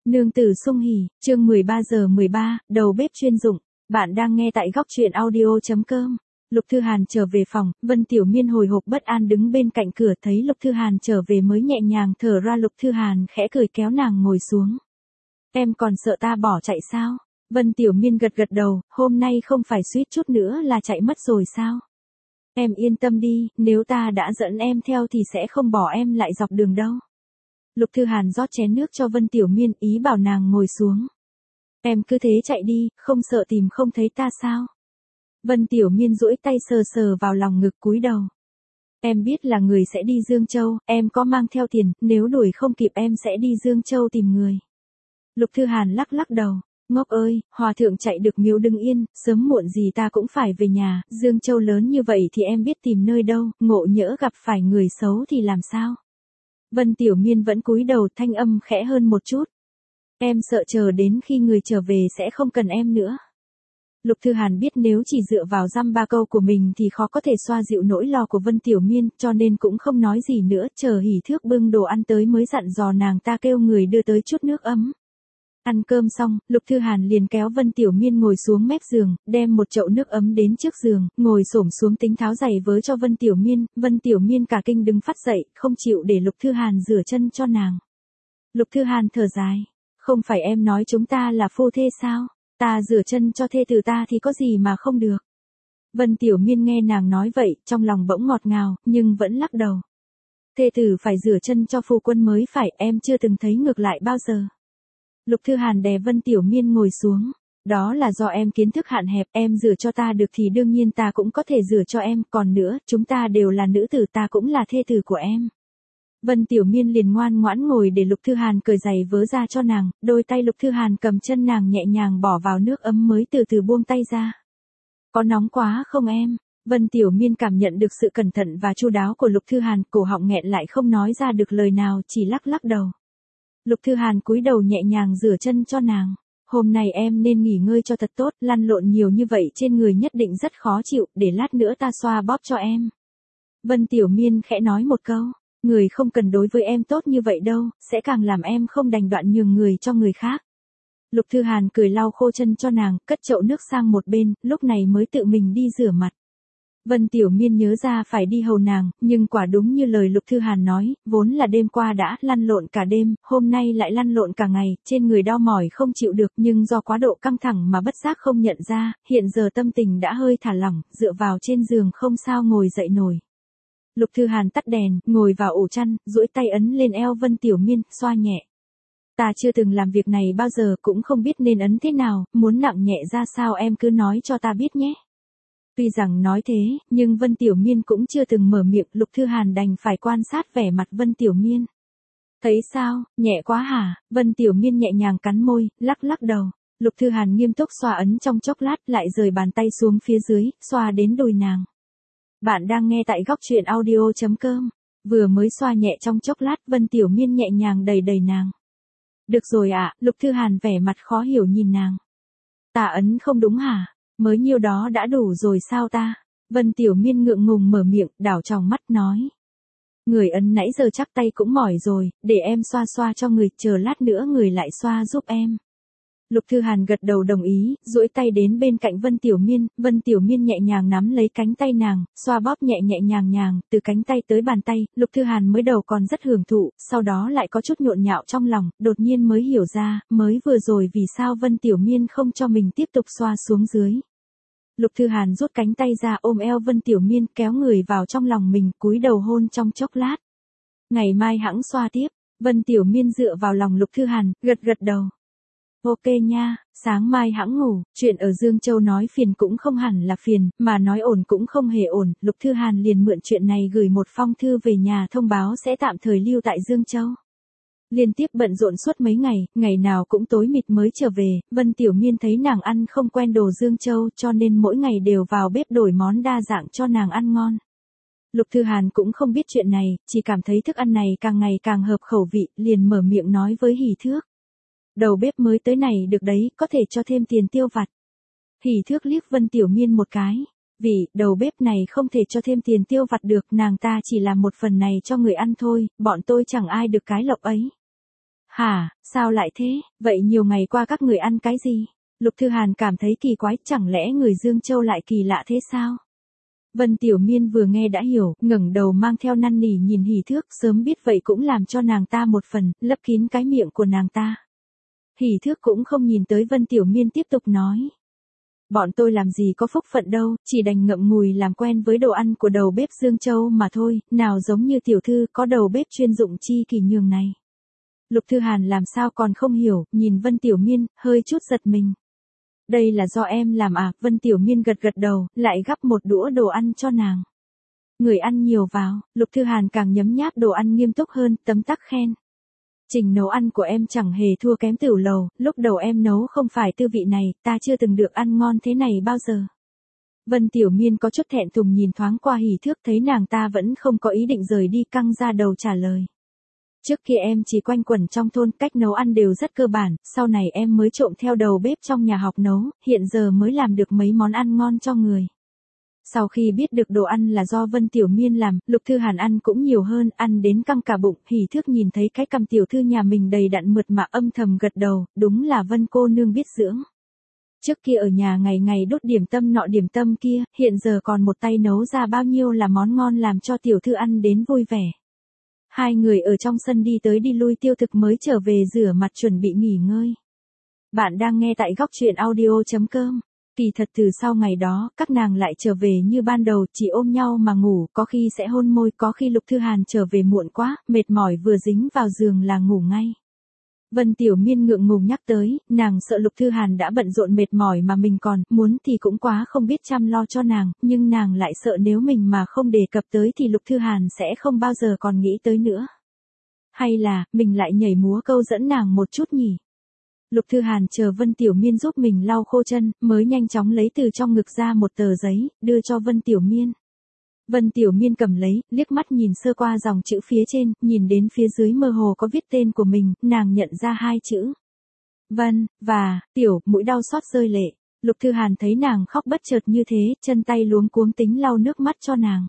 Nương tử sung hỉ, chương 13:13, đầu bếp chuyên dụng. Bạn đang nghe tại góc truyện audio.com. Lục Thư Hàn trở về phòng, Vân Tiểu Miên hồi hộp bất an đứng bên cạnh cửa thấy Lục Thư Hàn trở về mới nhẹ nhàng thở ra. Lục Thư Hàn khẽ cười kéo nàng ngồi xuống. Em còn sợ ta bỏ chạy sao? Vân Tiểu Miên gật gật đầu, hôm nay không phải suýt chút nữa là chạy mất rồi sao? Em yên tâm đi, nếu ta đã dẫn em theo thì sẽ không bỏ em lại dọc đường đâu. Lục Thư Hàn rót chén nước cho Vân Tiểu Miên, ý bảo nàng ngồi xuống. Em cứ thế chạy đi, không sợ tìm không thấy ta sao? Vân Tiểu Miên duỗi tay sờ sờ vào lòng ngực cúi đầu. Em biết là người sẽ đi Dương Châu, em có mang theo tiền, nếu đuổi không kịp em sẽ đi Dương Châu tìm người. Lục Thư Hàn lắc lắc đầu. Ngốc ơi, hòa thượng chạy được miếu đứng yên, sớm muộn gì ta cũng phải về nhà, Dương Châu lớn như vậy thì em biết tìm nơi đâu, ngộ nhỡ gặp phải người xấu thì làm sao? Vân Tiểu Miên vẫn cúi đầu, thanh âm khẽ hơn một chút. Em sợ chờ đến khi người trở về sẽ không cần em nữa. Lục Thư Hàn biết nếu chỉ dựa vào dăm ba câu của mình thì khó có thể xoa dịu nỗi lo của Vân Tiểu Miên, cho nên cũng không nói gì nữa, chờ Hỉ Thước bưng đồ ăn tới mới dặn dò nàng ta kêu người đưa tới chút nước ấm. Ăn cơm xong, Lục Thư Hàn liền kéo Vân Tiểu Miên ngồi xuống mép giường, đem một chậu nước ấm đến trước giường, ngồi xổm xuống tính tháo giày vớ cho Vân Tiểu Miên. Vân Tiểu Miên cả kinh đứng phát dậy, không chịu để Lục Thư Hàn rửa chân cho nàng. Lục Thư Hàn thở dài, không phải em nói chúng ta là phu thê sao? Ta rửa chân cho thê tử ta thì có gì mà không được. Vân Tiểu Miên nghe nàng nói vậy, trong lòng bỗng ngọt ngào, nhưng vẫn lắc đầu. Thê tử phải rửa chân cho phu quân mới phải, em chưa từng thấy ngược lại bao giờ. Lục Thư Hàn đè Vân Tiểu Miên ngồi xuống. Đó là do em kiến thức hạn hẹp, em rửa cho ta được thì đương nhiên ta cũng có thể rửa cho em, còn nữa, chúng ta đều là nữ tử, ta cũng là thê tử của em. Vân Tiểu Miên liền ngoan ngoãn ngồi để Lục Thư Hàn cởi giày vớ ra cho nàng, đôi tay Lục Thư Hàn cầm chân nàng nhẹ nhàng bỏ vào nước ấm mới từ từ buông tay ra. Có nóng quá không em? Vân Tiểu Miên cảm nhận được sự cẩn thận và chu đáo của Lục Thư Hàn, cổ họng nghẹn lại không nói ra được lời nào, chỉ lắc lắc đầu. Lục Thư Hàn cúi đầu nhẹ nhàng rửa chân cho nàng. Hôm nay em nên nghỉ ngơi cho thật tốt, lăn lộn nhiều như vậy trên người nhất định rất khó chịu, để lát nữa ta xoa bóp cho em. Vân Tiểu Miên khẽ nói một câu, người không cần đối với em tốt như vậy đâu, sẽ càng làm em không đành đoạn nhường người cho người khác. Lục Thư Hàn cười lau khô chân cho nàng, cất chậu nước sang một bên, lúc này mới tự mình đi rửa mặt. Vân Tiểu Miên nhớ ra phải đi hầu nàng, nhưng quả đúng như lời Lục Thư Hàn nói, vốn là đêm qua đã lăn lộn cả đêm, hôm nay lại lăn lộn cả ngày, trên người đau mỏi không chịu được, nhưng do quá độ căng thẳng mà bất giác không nhận ra, hiện giờ tâm tình đã hơi thả lỏng, dựa vào trên giường không sao ngồi dậy nổi. Lục Thư Hàn tắt đèn, ngồi vào ổ chăn, duỗi tay ấn lên eo Vân Tiểu Miên, xoa nhẹ. Ta chưa từng làm việc này bao giờ, cũng không biết nên ấn thế nào, muốn nặng nhẹ ra sao em cứ nói cho ta biết nhé. Tuy rằng nói thế, nhưng Vân Tiểu Miên cũng chưa từng mở miệng, Lục Thư Hàn đành phải quan sát vẻ mặt Vân Tiểu Miên. Thấy sao, nhẹ quá hả? Vân Tiểu Miên nhẹ nhàng cắn môi, lắc lắc đầu. Lục Thư Hàn nghiêm túc xoa ấn trong chốc lát, lại rời bàn tay xuống phía dưới, xoa đến đùi nàng. Bạn đang nghe tại góc truyện audio.com. Vừa mới xoa nhẹ trong chốc lát, Vân Tiểu Miên nhẹ nhàng đẩy đẩy nàng. Được rồi ạ, Lục Thư Hàn vẻ mặt khó hiểu nhìn nàng. Ta ấn không đúng hả? Mới nhiêu đó đã đủ rồi sao ta? Vân Tiểu Miên ngượng ngùng mở miệng, đảo tròng mắt nói. Người ấn nãy giờ chắc tay cũng mỏi rồi, để em xoa xoa cho người, chờ lát nữa người lại xoa giúp em. Lục Thư Hàn gật đầu đồng ý, duỗi tay đến bên cạnh Vân Tiểu Miên nhẹ nhàng nắm lấy cánh tay nàng, xoa bóp nhẹ nhẹ nhàng, từ cánh tay tới bàn tay, Lục Thư Hàn mới đầu còn rất hưởng thụ, sau đó lại có chút nhộn nhạo trong lòng, đột nhiên mới hiểu ra, mới vừa rồi vì sao Vân Tiểu Miên không cho mình tiếp tục xoa xuống dưới. Lục Thư Hàn rút cánh tay ra ôm eo Vân Tiểu Miên, kéo người vào trong lòng mình, cúi đầu hôn trong chốc lát. Ngày mai hẵng xoa tiếp. Vân Tiểu Miên dựa vào lòng Lục Thư Hàn, gật gật đầu. Ok nha, sáng mai hẵng ngủ, chuyện ở Dương Châu nói phiền cũng không hẳn là phiền, mà nói ổn cũng không hề ổn, Lục Thư Hàn liền mượn chuyện này gửi một phong thư về nhà thông báo sẽ tạm thời lưu tại Dương Châu. Liên tiếp bận rộn suốt mấy ngày, ngày nào cũng tối mịt mới trở về, Vân Tiểu Miên thấy nàng ăn không quen đồ Dương Châu cho nên mỗi ngày đều vào bếp đổi món đa dạng cho nàng ăn ngon. Lục Thư Hàn cũng không biết chuyện này, chỉ cảm thấy thức ăn này càng ngày càng hợp khẩu vị, liền mở miệng nói với Hỉ Thước. Đầu bếp mới tới này được đấy, có thể cho thêm tiền tiêu vặt. Hỉ Thước liếc Vân Tiểu Miên một cái. Vì, đầu bếp này không thể cho thêm tiền tiêu vặt được, nàng ta chỉ làm một phần này cho người ăn thôi, bọn tôi chẳng ai được cái lộc ấy. Hả, sao lại thế, vậy nhiều ngày qua các người ăn cái gì? Lục Thư Hàn cảm thấy kỳ quái, chẳng lẽ người Dương Châu lại kỳ lạ thế sao? Vân Tiểu Miên vừa nghe đã hiểu, ngẩng đầu mang theo năn nỉ nhìn Hỷ Thước, sớm biết vậy cũng làm cho nàng ta một phần, lấp kín cái miệng của nàng ta. Hỷ Thước cũng không nhìn tới Vân Tiểu Miên tiếp tục nói. Bọn tôi làm gì có phúc phận đâu, chỉ đành ngậm ngùi làm quen với đồ ăn của đầu bếp Dương Châu mà thôi, nào giống như tiểu thư có đầu bếp chuyên dụng chi kỷ nhường này. Lục Thư Hàn làm sao còn không hiểu, nhìn Vân Tiểu Miên, hơi chút giật mình. Đây là do em làm à? Vân Tiểu Miên gật gật đầu, lại gắp một đũa đồ ăn cho nàng. Người ăn nhiều vào, Lục Thư Hàn càng nhấm nháp đồ ăn nghiêm túc hơn, tấm tắc khen. Trình nấu ăn của em chẳng hề thua kém Tửu Lầu, lúc đầu em nấu không phải tư vị này, ta chưa từng được ăn ngon thế này bao giờ. Vân Tiểu Miên có chút thẹn thùng nhìn thoáng qua Hỷ Thước, thấy nàng ta vẫn không có ý định rời đi, căng ra đầu trả lời. Trước kia em chỉ quanh quẩn trong thôn, cách nấu ăn đều rất cơ bản, sau này em mới trộm theo đầu bếp trong nhà học nấu, hiện giờ mới làm được mấy món ăn ngon cho người. Sau khi biết được đồ ăn là do Vân Tiểu Miên làm, Lục Thư Hàn ăn cũng nhiều hơn, ăn đến căng cả bụng. Hỷ Thước nhìn thấy cái cằm tiểu thư nhà mình đầy đặn mượt mà âm thầm gật đầu, đúng là Vân cô nương biết dưỡng. Trước kia ở nhà ngày ngày đốt điểm tâm nọ điểm tâm kia, hiện giờ còn một tay nấu ra bao nhiêu là món ngon làm cho tiểu thư ăn đến vui vẻ. Hai người ở trong sân đi tới đi lui, Tiêu Thực mới trở về rửa mặt chuẩn bị nghỉ ngơi. Bạn đang nghe tại góc truyện audio.com. Kỳ thật từ sau ngày đó, các nàng lại trở về như ban đầu, chỉ ôm nhau mà ngủ, có khi sẽ hôn môi, có khi Lục Thư Hàn trở về muộn quá, mệt mỏi vừa dính vào giường là ngủ ngay. Vân Tiểu Miên ngượng ngùng nhắc tới, nàng sợ Lục Thư Hàn đã bận rộn mệt mỏi mà mình còn, muốn thì cũng quá không biết chăm lo cho nàng, nhưng nàng lại sợ nếu mình mà không đề cập tới thì Lục Thư Hàn sẽ không bao giờ còn nghĩ tới nữa. Hay là, mình lại nhảy múa câu dẫn nàng một chút nhỉ? Lục Thư Hàn chờ Vân Tiểu Miên giúp mình lau khô chân, mới nhanh chóng lấy từ trong ngực ra một tờ giấy, đưa cho Vân Tiểu Miên. Vân Tiểu Miên cầm lấy, liếc mắt nhìn sơ qua dòng chữ phía trên, nhìn đến phía dưới mơ hồ có viết tên của mình, nàng nhận ra hai chữ. Vân, và, Tiểu, mũi đau xót rơi lệ. Lục Thư Hàn thấy nàng khóc bất chợt như thế, chân tay luống cuống tính lau nước mắt cho nàng.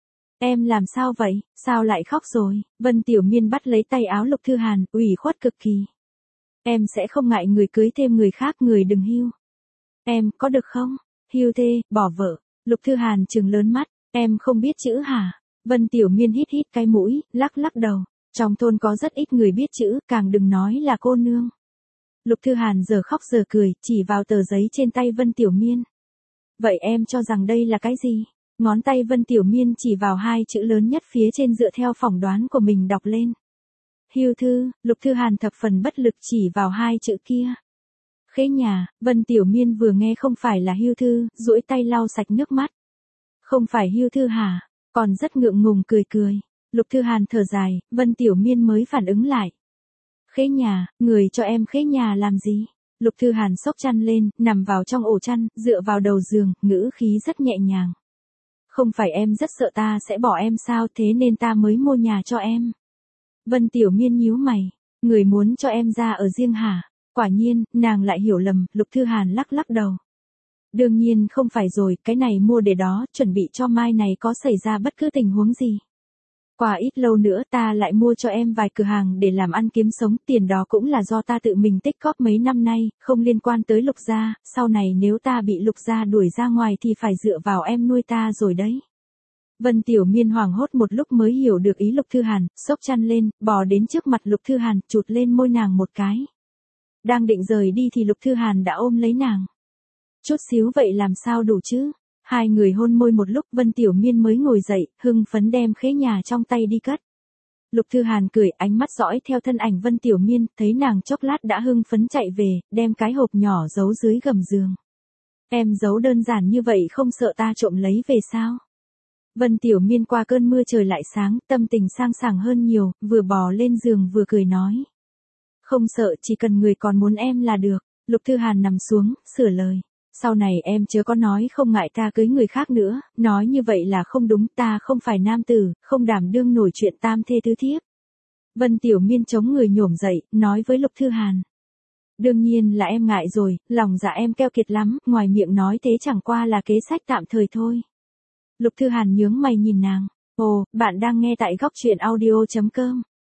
Em làm sao vậy, sao lại khóc rồi? Vân Tiểu Miên bắt lấy tay áo Lục Thư Hàn, ủy khuất cực kỳ. Em sẽ không ngại người cưới thêm người khác, người đừng hưu. Em, có được không? Hưu thê, bỏ vợ. Lục Thư Hàn trừng lớn mắt. Em không biết chữ hả? Vân Tiểu Miên hít hít cái mũi, lắc lắc đầu. Trong thôn có rất ít người biết chữ, càng đừng nói là cô nương. Lục Thư Hàn giờ khóc giờ cười, chỉ vào tờ giấy trên tay Vân Tiểu Miên. Vậy em cho rằng đây là cái gì? Ngón tay Vân Tiểu Miên chỉ vào hai chữ lớn nhất phía trên dựa theo phỏng đoán của mình đọc lên. Hưu thư. Lục Thư Hàn thập phần bất lực chỉ vào hai chữ kia. Khế nhà. Vân Tiểu Miên vừa nghe không phải là hưu thư, duỗi tay lau sạch nước mắt. Không phải hưu thư hả? Còn rất ngượng ngùng cười cười. Lục Thư Hàn thở dài, Vân Tiểu Miên mới phản ứng lại. Khế nhà, người cho em khế nhà làm gì? Lục Thư Hàn xốc chăn lên, nằm vào trong ổ chăn, dựa vào đầu giường, ngữ khí rất nhẹ nhàng. Không phải em rất sợ ta sẽ bỏ em sao, thế nên ta mới mua nhà cho em. Vân Tiểu Miên nhíu mày, người muốn cho em ra ở riêng hả? Quả nhiên, nàng lại hiểu lầm, Lục Thư Hàn lắc lắc đầu. Đương nhiên không phải rồi, cái này mua để đó, chuẩn bị cho mai này có xảy ra bất cứ tình huống gì. Qua ít lâu nữa ta lại mua cho em vài cửa hàng để làm ăn kiếm sống, tiền đó cũng là do ta tự mình tích cóp mấy năm nay, không liên quan tới Lục gia, sau này nếu ta bị Lục gia đuổi ra ngoài thì phải dựa vào em nuôi ta rồi đấy. Vân Tiểu Miên hoảng hốt một lúc mới hiểu được ý Lục Thư Hàn, xốc chăn lên, bò đến trước mặt Lục Thư Hàn, chụt lên môi nàng một cái. Đang định rời đi thì Lục Thư Hàn đã ôm lấy nàng. Chút xíu vậy làm sao đủ chứ? Hai người hôn môi một lúc, Vân Tiểu Miên mới ngồi dậy, hưng phấn đem khế nhà trong tay đi cất. Lục Thư Hàn cười, ánh mắt dõi theo thân ảnh Vân Tiểu Miên, thấy nàng chốc lát đã hưng phấn chạy về, đem cái hộp nhỏ giấu dưới gầm giường. Em giấu đơn giản như vậy không sợ ta trộm lấy về sao? Vân Tiểu Miên qua cơn mưa trời lại sáng, tâm tình sang sảng hơn nhiều, vừa bò lên giường vừa cười nói. Không sợ, chỉ cần người còn muốn em là được. Lục Thư Hàn nằm xuống, sửa lời. Sau này em chớ có nói không ngại ta cưới người khác nữa, nói như vậy là không đúng, ta không phải nam tử, không đảm đương nổi chuyện tam thê tứ thiếp. Vân Tiểu Miên chống người nhổm dậy, nói với Lục Thư Hàn. Đương nhiên là em ngại rồi, lòng dạ em keo kiệt lắm, ngoài miệng nói thế chẳng qua là kế sách tạm thời thôi. Lục Thư Hàn nhướng mày nhìn nàng. Ồ, bạn đang nghe tại góc truyện audio.com.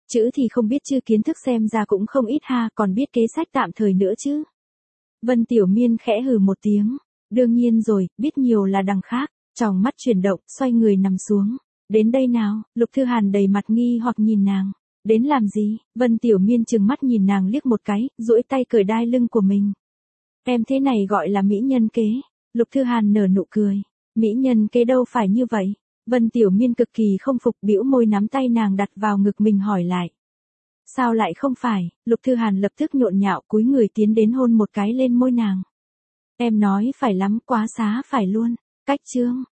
Chữ thì không biết chứ kiến thức xem ra cũng không ít ha, còn biết kế sách tạm thời nữa chứ. Vân Tiểu Miên khẽ hừ một tiếng. Đương nhiên rồi, biết nhiều là đằng khác. Tròng mắt chuyển động, xoay người nằm xuống. Đến đây nào, Lục Thư Hàn đầy mặt nghi hoặc nhìn nàng. Đến làm gì? Vân Tiểu Miên trừng mắt nhìn nàng liếc một cái, duỗi tay cởi đai lưng của mình. Em thế này gọi là mỹ nhân kế. Lục Thư Hàn nở nụ cười. Mỹ nhân kế đâu phải như vậy. Vân Tiểu Miên cực kỳ không phục, bĩu môi nắm tay nàng đặt vào ngực mình hỏi lại. Sao lại không phải? Lục Thư Hàn lập tức nhộn nhạo cúi người tiến đến hôn một cái lên môi nàng. Em nói phải lắm, quá xá phải luôn. Cách chương.